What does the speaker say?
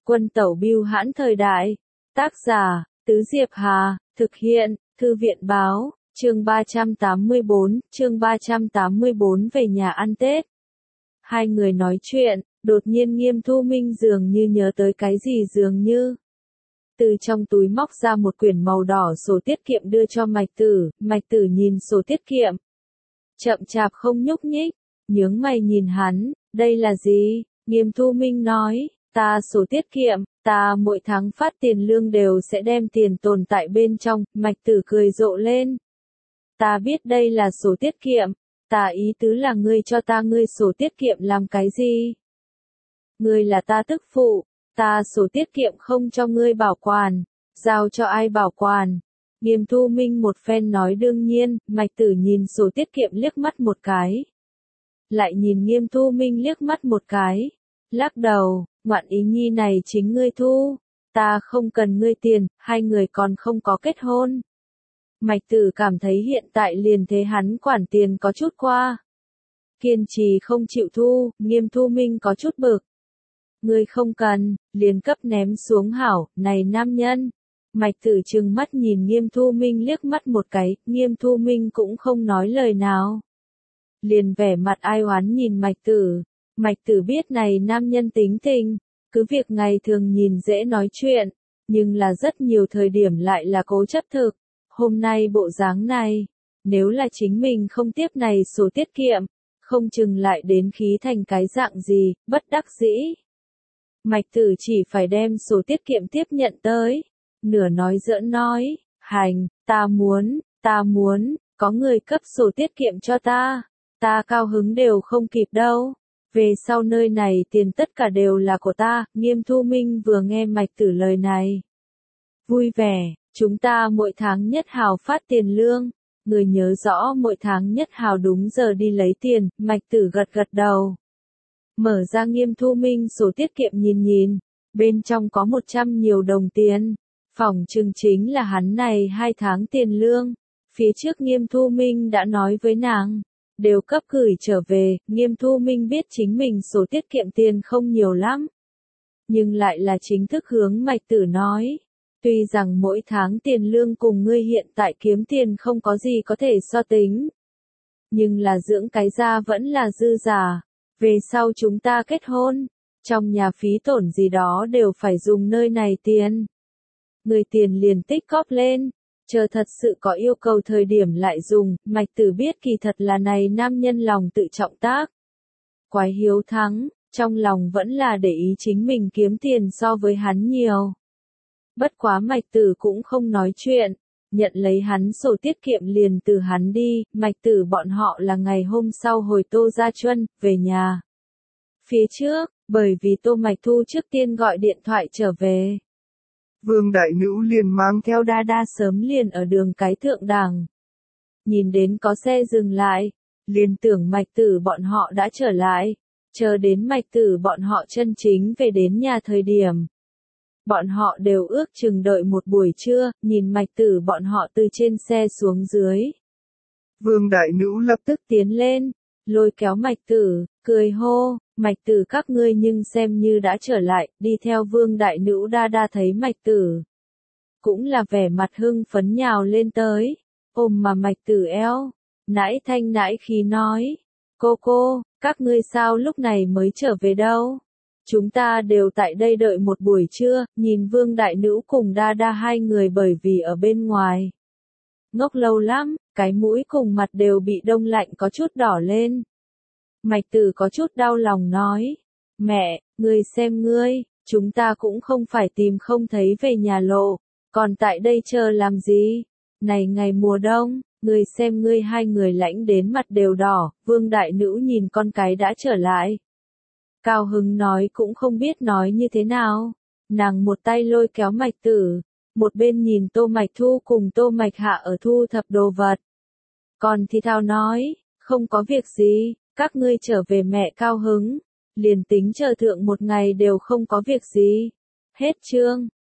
Quân tẩu bưu hãn thời đại. Tác giả, Tứ Diệp Hà, thực hiện, Thư viện báo, chương 384, về nhà ăn Tết. Hai người nói chuyện, đột nhiên Nghiêm Thu Minh dường như nhớ tới cái gì dường như. Từ trong túi móc ra một quyển màu đỏ sổ tiết kiệm đưa cho Mạch Tử nhìn sổ tiết kiệm. Chậm chạp không nhúc nhích, nhướng mày nhìn hắn, đây là gì? Nghiêm Thu Minh nói, ta sổ tiết kiệm, ta mỗi tháng phát tiền lương đều sẽ đem tiền tồn tại bên trong, Mạch Tử cười rộ lên. Ta biết đây là sổ tiết kiệm, ta ý tứ là ngươi cho ta ngươi sổ tiết kiệm làm cái gì? Ngươi là ta tức phụ, ta sổ tiết kiệm không cho ngươi bảo quản, giao cho ai bảo quản? Nghiêm Thu Minh một phen nói đương nhiên, Mạch Tử nhìn sổ tiết kiệm liếc mắt một cái. Lại nhìn Nghiêm Thu Minh liếc mắt một cái. Lắc đầu, ngoạn ý nhi này chính ngươi thu, ta không cần ngươi tiền, hai người còn không có kết hôn. Mạch Tử cảm thấy hiện tại liền thế hắn quản tiền có chút qua. Kiên trì không chịu thu, Nghiêm Thu Minh có chút bực. Ngươi không cần, liền cấp ném xuống hảo, này nam nhân. Mạch Tử trừng mắt nhìn Nghiêm Thu Minh liếc mắt một cái, Nghiêm Thu Minh cũng không nói lời nào. Liền vẻ mặt ai oán nhìn Mạch Tử. Mạch Tử biết này nam nhân tính tình, cứ việc ngày thường nhìn dễ nói chuyện, nhưng là rất nhiều thời điểm lại là cố chấp thực. Hôm nay bộ dáng này, nếu là chính mình không tiếp này sổ tiết kiệm, không chừng lại đến khí thành cái dạng gì, bất đắc dĩ. Mạch Tử chỉ phải đem sổ tiết kiệm tiếp nhận tới, nửa nói giỡn nói, hành, ta muốn, có người cấp sổ tiết kiệm cho ta cao hứng đều không kịp đâu. Về sau nơi này tiền tất cả đều là của ta, Nghiêm Thu Minh vừa nghe Mạch Tử lời này. Vui vẻ, chúng ta mỗi tháng nhất hào phát tiền lương, người nhớ rõ mỗi tháng nhất hào đúng giờ đi lấy tiền, Mạch Tử gật gật đầu. Mở ra Nghiêm Thu Minh sổ tiết kiệm nhìn, bên trong có 100 nhiều đồng tiền, phỏng chừng chính là hắn này 2 tháng tiền lương. Phía trước Nghiêm Thu Minh đã nói với nàng, đều cấp gửi trở về, Nghiêm Thu Minh biết chính mình sổ tiết kiệm tiền không nhiều lắm. Nhưng lại là chính thức hướng Mạch Tử nói, tuy rằng mỗi tháng tiền lương cùng ngươi hiện tại kiếm tiền không có gì có thể so tính. Nhưng là dưỡng cái ra vẫn là dư giả, về sau chúng ta kết hôn, trong nhà phí tổn gì đó đều phải dùng nơi này tiền. Người tiền liền tích góp lên. Chờ thật sự có yêu cầu thời điểm lại dùng, Mạch Tử biết kỳ thật là này nam nhân lòng tự trọng tác. Quái hiếu thắng, trong lòng vẫn là để ý chính mình kiếm tiền so với hắn nhiều. Bất quá Mạch Tử cũng không nói chuyện, nhận lấy hắn sổ tiết kiệm liền từ hắn đi, Mạch Tử bọn họ là ngày hôm sau hồi Tô Gia Chuân, về nhà. Phía trước, bởi vì Tô Mạch Thu trước tiên gọi điện thoại trở về. Vương Đại Nữ liền mang theo đa đa sớm liền ở đường cái thượng đẳng. Nhìn đến có xe dừng lại, liền tưởng Mạch Tử bọn họ đã trở lại, chờ đến Mạch Tử bọn họ chân chính về đến nhà thời điểm. Bọn họ đều ước chừng đợi một buổi trưa, nhìn Mạch Tử bọn họ từ trên xe xuống dưới. Vương Đại Nữ lập tức tiến lên, lôi kéo Mạch Tử, cười hô, Mạch Tử các ngươi nhưng xem như đã trở lại, đi theo Vương Đại Nữ đa đa thấy Mạch Tử. Cũng là vẻ mặt hưng phấn nhào lên tới, ôm mà Mạch Tử eo, nãi thanh nãi khí nói, cô, các ngươi sao lúc này mới trở về đâu? Chúng ta đều tại đây đợi một buổi trưa, nhìn Vương Đại Nữ cùng đa đa hai người bởi vì ở bên ngoài. Ngốc lâu lắm, cái mũi cùng mặt đều bị đông lạnh có chút đỏ lên. Mạch Tử có chút đau lòng nói, mẹ, ngươi xem ngươi, chúng ta cũng không phải tìm không thấy về nhà lộ, còn tại đây chờ làm gì? Này ngày mùa đông, ngươi xem ngươi hai người lãnh đến mặt đều đỏ, Vương Đại Nữ nhìn con cái đã trở lại. Cao hứng nói cũng không biết nói như thế nào, nàng một tay lôi kéo Mạch Tử, một bên nhìn Tô Mạch Thu cùng Tô Mạch Hạ ở thu thập đồ vật. Còn thì thào nói, không có việc gì, các ngươi trở về mẹ cao hứng, liền tính chờ thượng một ngày đều không có việc gì. Hết chương.